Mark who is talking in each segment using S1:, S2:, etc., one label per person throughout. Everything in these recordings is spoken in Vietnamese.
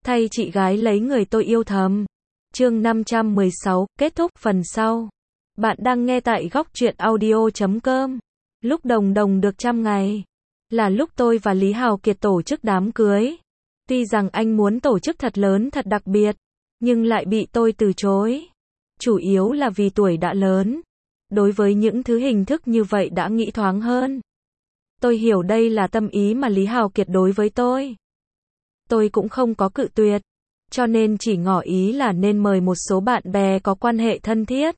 S1: thay chị gái lấy người tôi yêu thầm. Chương 516, kết thúc phần sau. Bạn đang nghe tại góc truyện audio.com. Lúc Đồng Đồng được 100 ngày, là lúc tôi và Lý Hào Kiệt tổ chức đám cưới. Tuy rằng anh muốn tổ chức thật lớn thật đặc biệt, nhưng lại bị tôi từ chối. Chủ yếu là vì tuổi đã lớn. Đối với những thứ hình thức như vậy đã nghĩ thoáng hơn. Tôi hiểu đây là tâm ý mà Lý Hào Kiệt đối với tôi. Tôi cũng không có cự tuyệt, cho nên chỉ ngỏ ý là nên mời một số bạn bè có quan hệ thân thiết.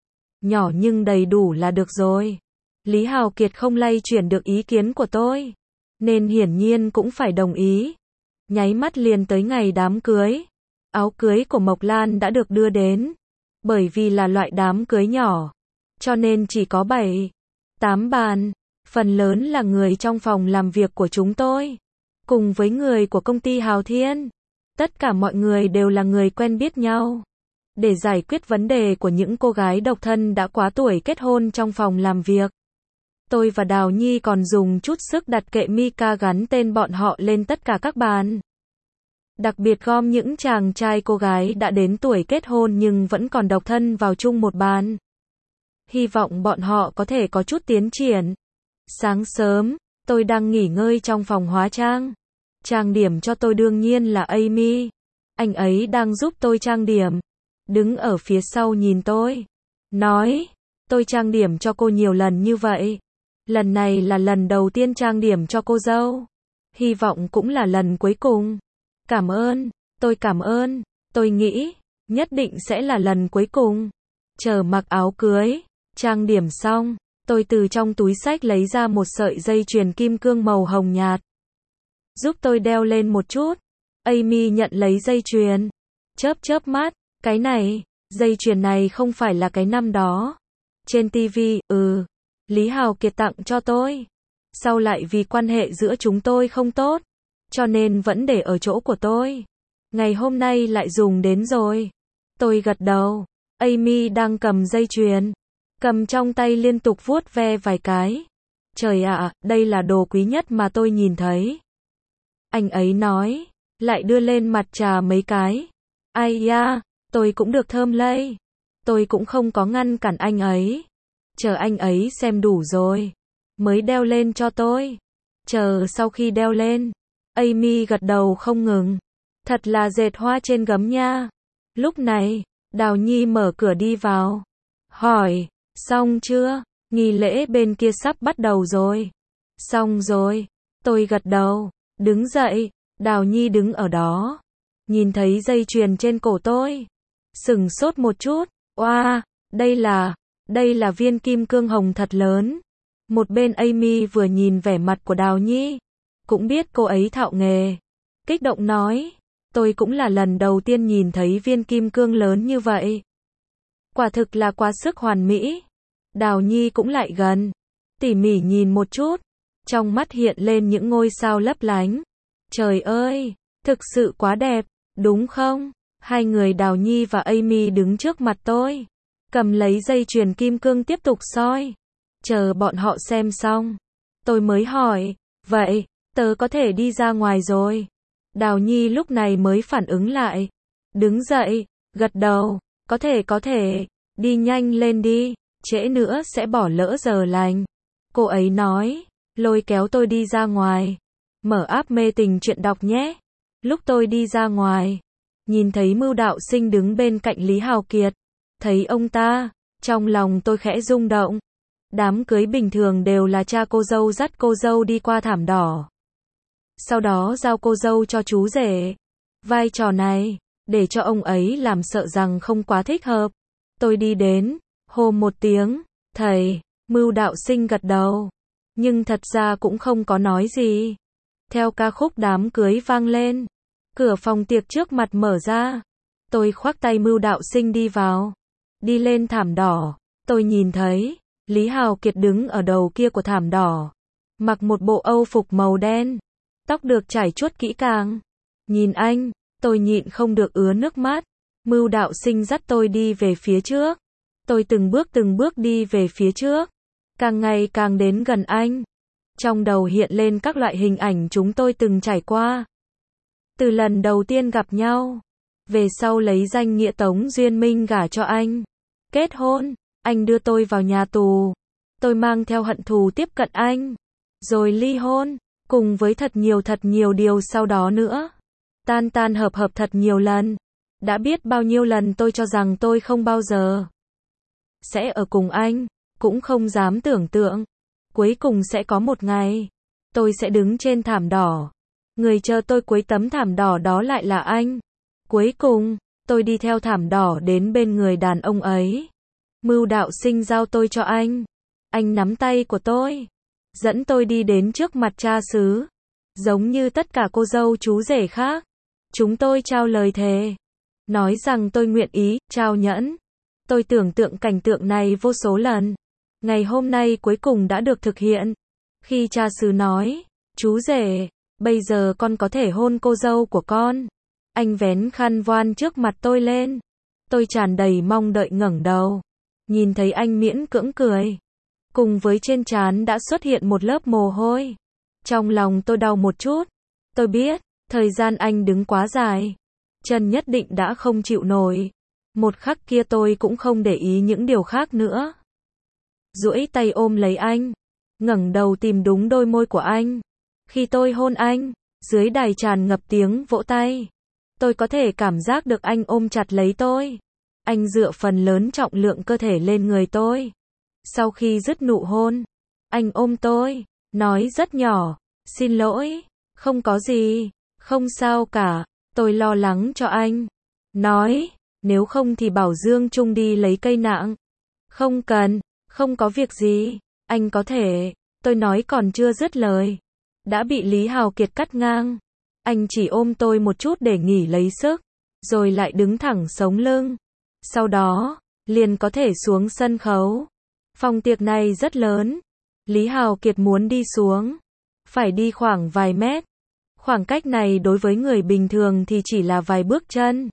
S1: Nhỏ nhưng đầy đủ là được rồi. Lý Hào Kiệt không lay chuyển được ý kiến của tôi, nên hiển nhiên cũng phải đồng ý. Nháy mắt liền tới ngày đám cưới. Áo cưới của Mộc Lan đã được đưa đến. Bởi vì là loại đám cưới nhỏ, cho nên chỉ có 7, 8 bàn. Phần lớn là người trong phòng làm việc của chúng tôi, cùng với người của công ty Hào Thiên. Tất cả mọi người đều là người quen biết nhau. Để giải quyết vấn đề của những cô gái độc thân đã quá tuổi kết hôn trong phòng làm việc, tôi và Đào Nhi còn dùng chút sức đặt kệ mica gắn tên bọn họ lên tất cả các bàn. Đặc biệt gom những chàng trai cô gái đã đến tuổi kết hôn nhưng vẫn còn độc thân vào chung một bàn. Hy vọng bọn họ có thể có chút tiến triển. Sáng sớm, tôi đang nghỉ ngơi trong phòng hóa trang. Trang điểm cho tôi đương nhiên là Amy. Anh ấy đang giúp tôi trang điểm. Đứng ở phía sau nhìn tôi. Nói, tôi trang điểm cho cô nhiều lần như vậy. Lần này là lần đầu tiên trang điểm cho cô dâu. Hy vọng cũng là lần cuối cùng. Cảm ơn, tôi cảm ơn. Tôi nghĩ, nhất định sẽ là lần cuối cùng. Chờ mặc áo cưới, trang điểm xong, tôi từ trong túi xách lấy ra một sợi dây chuyền kim cương màu hồng nhạt. Giúp tôi đeo lên một chút. Amy nhận lấy dây chuyền. Chớp mắt, cái này, dây chuyền này không phải là cái năm đó. Trên TV, Lý Hào Kiệt tặng cho tôi. Sau lại vì quan hệ giữa chúng tôi không tốt, cho nên vẫn để ở chỗ của tôi. Ngày hôm nay lại dùng đến rồi. Tôi gật đầu. Amy đang cầm dây chuyền, cầm trong tay liên tục vuốt ve vài cái. Trời ạ, đây là đồ quý nhất mà tôi nhìn thấy. Anh ấy nói, lại đưa lên mặt trà mấy cái. Ai da, tôi cũng được thơm lây. Tôi cũng không có ngăn cản anh ấy. Chờ anh ấy xem đủ rồi, mới đeo lên cho tôi. Chờ sau khi đeo lên, Amy gật đầu không ngừng. Thật là dệt hoa trên gấm nha. Lúc này, Đào Nhi mở cửa đi vào. Hỏi, xong chưa? Nghi lễ bên kia sắp bắt đầu rồi. Xong rồi. Tôi gật đầu, đứng dậy. Đào Nhi đứng ở đó, nhìn thấy dây chuyền trên cổ tôi, sửng sốt một chút. Oa, đây là viên kim cương hồng thật lớn. Một bên Amy vừa nhìn vẻ mặt của Đào Nhi, cũng biết cô ấy thạo nghề. Kích động nói, tôi cũng là lần đầu tiên nhìn thấy viên kim cương lớn như vậy. Quả thực là quá sức hoàn mỹ. Đào Nhi cũng lại gần, tỉ mỉ nhìn một chút, trong mắt hiện lên những ngôi sao lấp lánh. Trời ơi, thực sự quá đẹp, đúng không? Hai người Đào Nhi và Amy đứng trước mặt tôi, cầm lấy dây chuyền kim cương tiếp tục soi. Chờ bọn họ xem xong, tôi mới hỏi, vậy, tớ có thể đi ra ngoài rồi? Đào Nhi lúc này mới phản ứng lại, đứng dậy, gật đầu, có thể, đi nhanh lên đi, trễ nữa sẽ bỏ lỡ giờ lành. Cô ấy nói, lôi kéo tôi đi ra ngoài. Mở app mê tình chuyện đọc nhé. Lúc tôi đi ra ngoài, nhìn thấy Mưu Đạo Sinh đứng bên cạnh Lý Hào Kiệt. Thấy ông ta, trong lòng tôi khẽ rung động. Đám cưới bình thường đều là cha cô dâu dắt cô dâu đi qua thảm đỏ, sau đó giao cô dâu cho chú rể. Vai trò này, để cho ông ấy làm sợ rằng không quá thích hợp. Tôi đi đến, hô một tiếng, thầy. Mưu Đạo Sinh gật đầu, nhưng thật ra cũng không có nói gì. Theo ca khúc đám cưới vang lên, cửa phòng tiệc trước mặt mở ra. Tôi khoác tay Mưu Đạo Sinh đi vào. Đi lên thảm đỏ, tôi nhìn thấy Lý Hào Kiệt đứng ở đầu kia của thảm đỏ, mặc một bộ âu phục màu đen, tóc được chải chuốt kỹ càng. Nhìn anh, tôi nhịn không được ứa nước mắt. Mưu Đạo Sinh dắt tôi đi về phía trước. Tôi từng bước đi về phía trước, càng ngày càng đến gần anh. Trong đầu hiện lên các loại hình ảnh chúng tôi từng trải qua. Từ lần đầu tiên gặp nhau, về sau lấy danh nghĩa Tống Duyên Minh gả cho anh. Kết hôn, anh đưa tôi vào nhà tù. Tôi mang theo hận thù tiếp cận anh. Rồi ly hôn, cùng với thật nhiều điều sau đó nữa. Tan tan hợp hợp thật nhiều lần. Đã biết bao nhiêu lần tôi cho rằng tôi không bao giờ sẽ ở cùng anh, cũng không dám tưởng tượng. Cuối cùng sẽ có một ngày, tôi sẽ đứng trên thảm đỏ. Người chờ tôi cuối tấm thảm đỏ đó lại là anh. Cuối cùng, tôi đi theo thảm đỏ đến bên người đàn ông ấy. Mưu đạo sinh giao tôi cho anh. Anh nắm tay của tôi, dẫn tôi đi đến trước mặt cha xứ. Giống như tất cả cô dâu chú rể khác, chúng tôi trao lời thề. Nói rằng tôi nguyện ý, trao nhẫn. Tôi tưởng tượng cảnh tượng này vô số lần. Ngày hôm nay cuối cùng đã được thực hiện. Khi cha xứ nói, chú rể, bây giờ con có thể hôn cô dâu của con. Anh vén khăn voan trước mặt tôi lên. Tôi tràn đầy mong đợi ngẩng đầu. Nhìn thấy anh miễn cưỡng cười. Cùng với trên trán đã xuất hiện một lớp mồ hôi. Trong lòng tôi đau một chút. Tôi biết, thời gian anh đứng quá dài. Chân nhất định đã không chịu nổi. Một khắc kia tôi cũng không để ý những điều khác nữa. Duỗi tay ôm lấy anh. Ngẩng đầu tìm đúng đôi môi của anh. Khi tôi hôn anh, dưới đài tràn ngập tiếng vỗ tay. Tôi có thể cảm giác được anh ôm chặt lấy tôi. Anh dựa phần lớn trọng lượng cơ thể lên người tôi. Sau khi dứt nụ hôn, anh ôm tôi, nói rất nhỏ, xin lỗi, không có gì, không sao cả, tôi lo lắng cho anh. Nói, nếu không thì bảo Dương Trung đi lấy cây nặng. Không cần, không có việc gì, anh có thể, tôi nói còn chưa dứt lời. Đã bị Lý Hào Kiệt cắt ngang. Anh chỉ ôm tôi một chút để nghỉ lấy sức, rồi lại đứng thẳng sống lưng. Sau đó, liền có thể xuống sân khấu. Phòng tiệc này rất lớn. Lý Hào Kiệt muốn đi xuống, phải đi khoảng vài mét. Khoảng cách này đối với người bình thường thì chỉ là vài bước chân.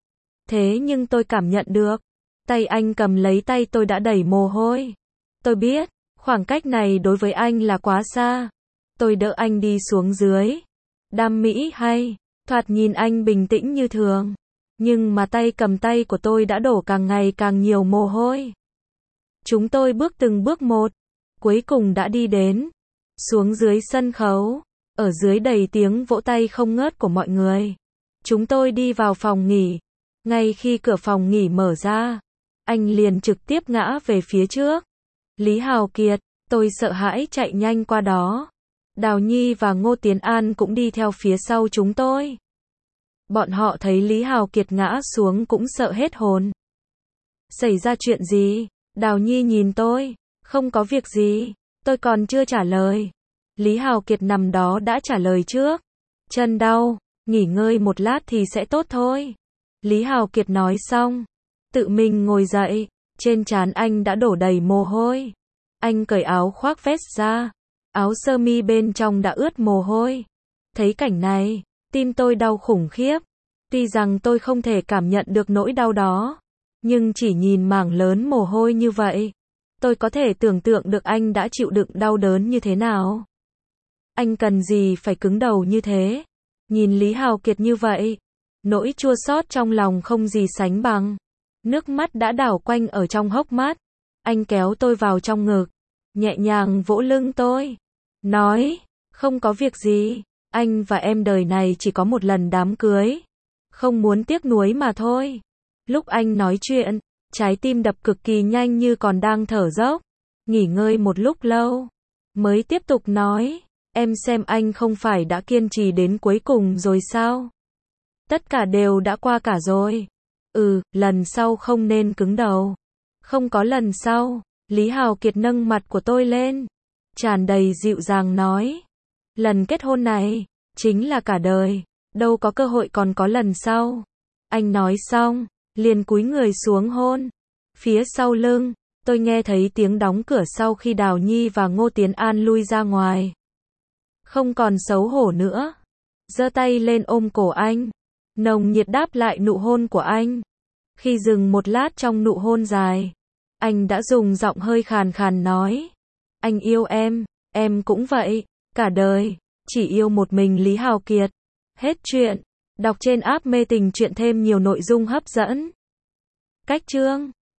S1: Thế nhưng tôi cảm nhận được, tay anh cầm lấy tay tôi đã đầy mồ hôi. Tôi biết, khoảng cách này đối với anh là quá xa. Tôi đỡ anh đi xuống dưới. Đam mỹ hay, thoạt nhìn anh bình tĩnh như thường. Nhưng mà tay cầm tay của tôi đã đổ càng ngày càng nhiều mồ hôi. Chúng tôi bước từng bước một, cuối cùng đã đi đến. Xuống dưới sân khấu, ở dưới đầy tiếng vỗ tay không ngớt của mọi người. Chúng tôi đi vào phòng nghỉ. Ngay khi cửa phòng nghỉ mở ra, anh liền trực tiếp ngã về phía trước. Lý Hào Kiệt, tôi sợ hãi chạy nhanh qua đó. Đào Nhi và Ngô Tiến An cũng đi theo phía sau chúng tôi. Bọn họ thấy Lý Hào Kiệt ngã xuống cũng sợ hết hồn. Xảy ra chuyện gì? Đào Nhi nhìn tôi. Không có việc gì. Tôi còn chưa trả lời. Lý Hào Kiệt nằm đó đã trả lời trước. Chân đau, nghỉ ngơi một lát thì sẽ tốt thôi. Lý Hào Kiệt nói xong, tự mình ngồi dậy. Trên trán anh đã đổ đầy mồ hôi. Anh cởi áo khoác vest ra. Áo sơ mi bên trong đã ướt mồ hôi. Thấy cảnh này, tim tôi đau khủng khiếp. Tuy rằng tôi không thể cảm nhận được nỗi đau đó, nhưng chỉ nhìn mảng lớn mồ hôi như vậy, tôi có thể tưởng tượng được anh đã chịu đựng đau đớn như thế nào. Anh cần gì phải cứng đầu như thế? Nhìn Lý Hào Kiệt như vậy, nỗi chua xót trong lòng không gì sánh bằng. Nước mắt đã đảo quanh ở trong hốc mắt. Anh kéo tôi vào trong ngực, nhẹ nhàng vỗ lưng tôi, nói, không có việc gì, anh và em đời này chỉ có một lần đám cưới. Không muốn tiếc nuối mà thôi. Lúc anh nói chuyện, trái tim đập cực kỳ nhanh như còn đang thở dốc. Nghỉ ngơi một lúc lâu, mới tiếp tục nói, em xem anh không phải đã kiên trì đến cuối cùng rồi sao? Tất cả đều đã qua cả rồi. Lần sau không nên cứng đầu. Không có lần sau. Lý Hào Kiệt nâng mặt của tôi lên, tràn đầy dịu dàng nói, lần kết hôn này, chính là cả đời, đâu có cơ hội còn có lần sau. Anh nói xong, liền cúi người xuống hôn. Phía sau lưng, tôi nghe thấy tiếng đóng cửa sau khi Đào Nhi và Ngô Tiến An lui ra ngoài. Không còn xấu hổ nữa, giơ tay lên ôm cổ anh, nồng nhiệt đáp lại nụ hôn của anh. Khi dừng một lát trong nụ hôn dài, anh đã dùng giọng hơi khàn khàn nói, anh yêu em cũng vậy, cả đời, chỉ yêu một mình Lý Hào Kiệt. Hết chuyện. Đọc trên app Mê Tình Truyện thêm nhiều nội dung hấp dẫn. Cách chương